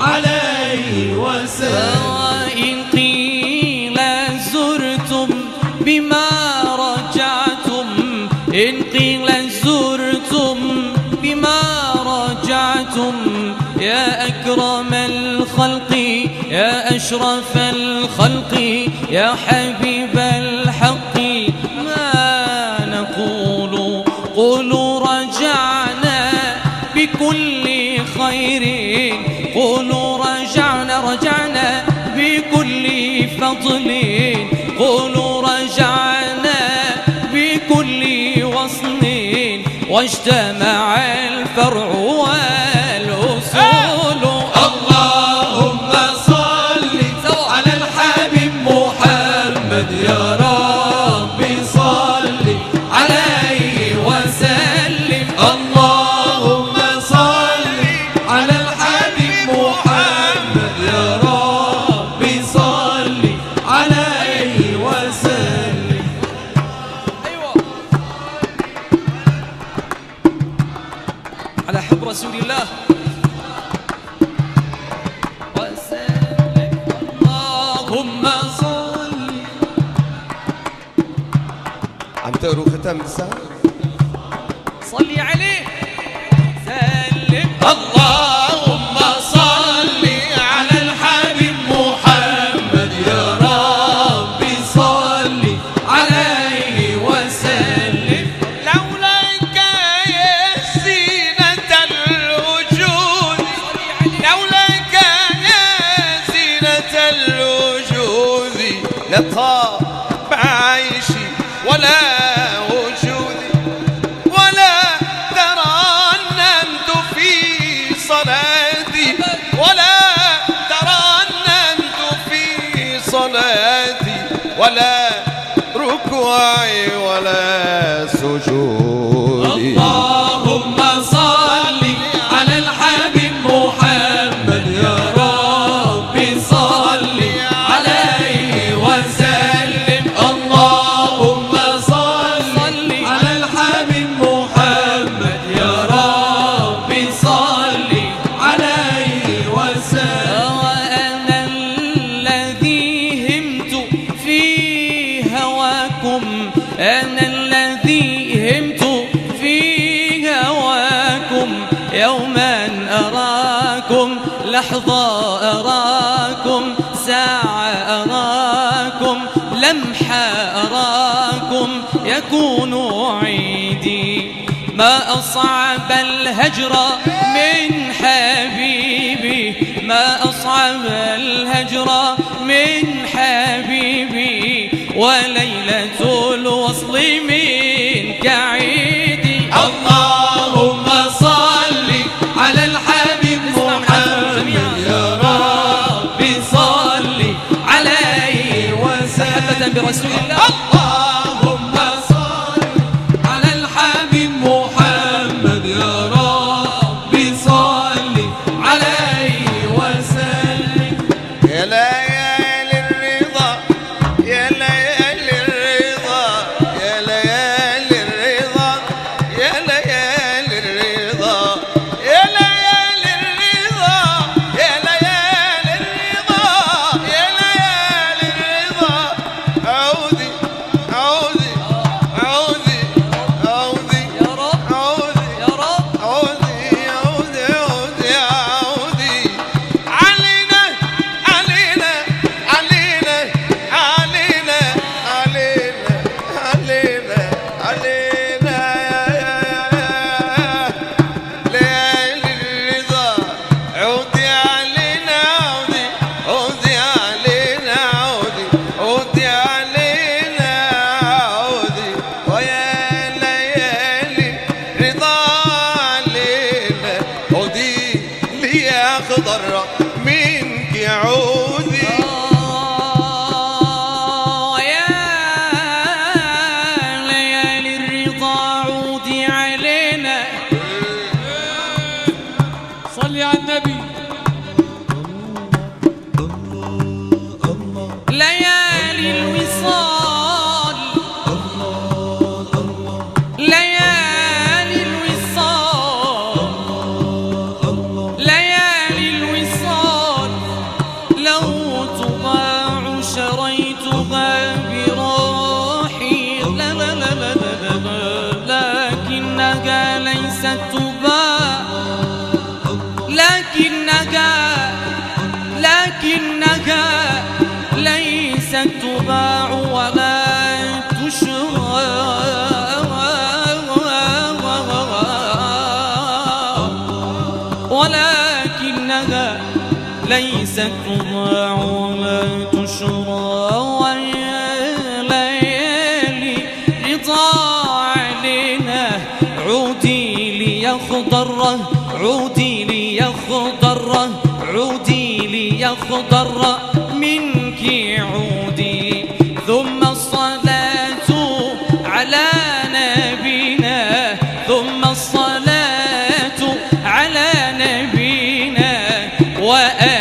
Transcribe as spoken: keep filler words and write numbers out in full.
عليه وسلم. وإن قيل زرتم بما رجعتم، إن قيل زرتم بما رجعتم، يا أكرم الخلق يا أشرف الخلق يا حبيب الحق، ما نقول قولوا رجعنا بكل خير، قولوا رجعنا رجعنا بكل فضل، قولوا رجعنا بكل وصل، واجتمع الفرع والأصول. اللهم صل على الحبيب محمد يا رب صل عليه وسلم. اللهم صل على الحبيب محمد يا رب صل عليه وسلم. أيوة على حب رسول الله وسلم. اللهم صل. عم تقروا ختم الساعة؟ صلي عليه سلم. اللهم صل على الحبيب محمد يا رب صل عليه وسلم. لولاك يا زينة الوجود، لولاك يا زينة الوجود، لطاب عيشي ولا وجودي، ولا ترنمت في صلاتي، ولا ترنمت في صلاتي، ولا ركوعي ولا سجودي. اللهم صل على الحبيب محمد يا رب صل عليه وسلم. اللهم صل على الحبيب محمد يا رب صل عليه وسلم. وأنا الذي همت في هواكم، أنا الذي همت في هواكم، يوما أراكم، لحظة أراكم، ساعة أراكم، لمحة أراكم، يكون عيدي. ما أصعب الهجر من حبيبي، ما أصعب الهجر من حبيبي، وليلة الوصل منك عيدي. اللهم صل على الحبيب محمد يا رب صل عليه وسلم. محبة برسول الله. اللهم صل على الحبيب محمد يا رب صل عليه وسلم. يا ليالي الرضا، يا ليالي الرضا، يا ليالي الرضا، يا ليالي الرضا، يا ليالي الرضا، يا ليالي الرضا، يا ليالي الرضا. عودي عودي عودي عودي يا رب عودي يا رب عودي عودي عودي عودي علينا علينا علينا علينا علينا علينا علينا ليالي الرضا. عودي علينا عودي عودي علينا عودي عودي علينا عودي، ويا ليالي رضا علينا عودي لي أخضر منك عودي. آه يا ليالي الرضا عودي علينا. صلي على النبي. ليالي الوصال، ليالي الوصال، ليالي الوصال، ليست تضاع ولا تشرى ويا ليالي رضا علينا عودي ليخضر عودي ليخضر عودي ليخضر منك عودي ثم الصلاة على نبينا ثم الصلاة على نبينا وآله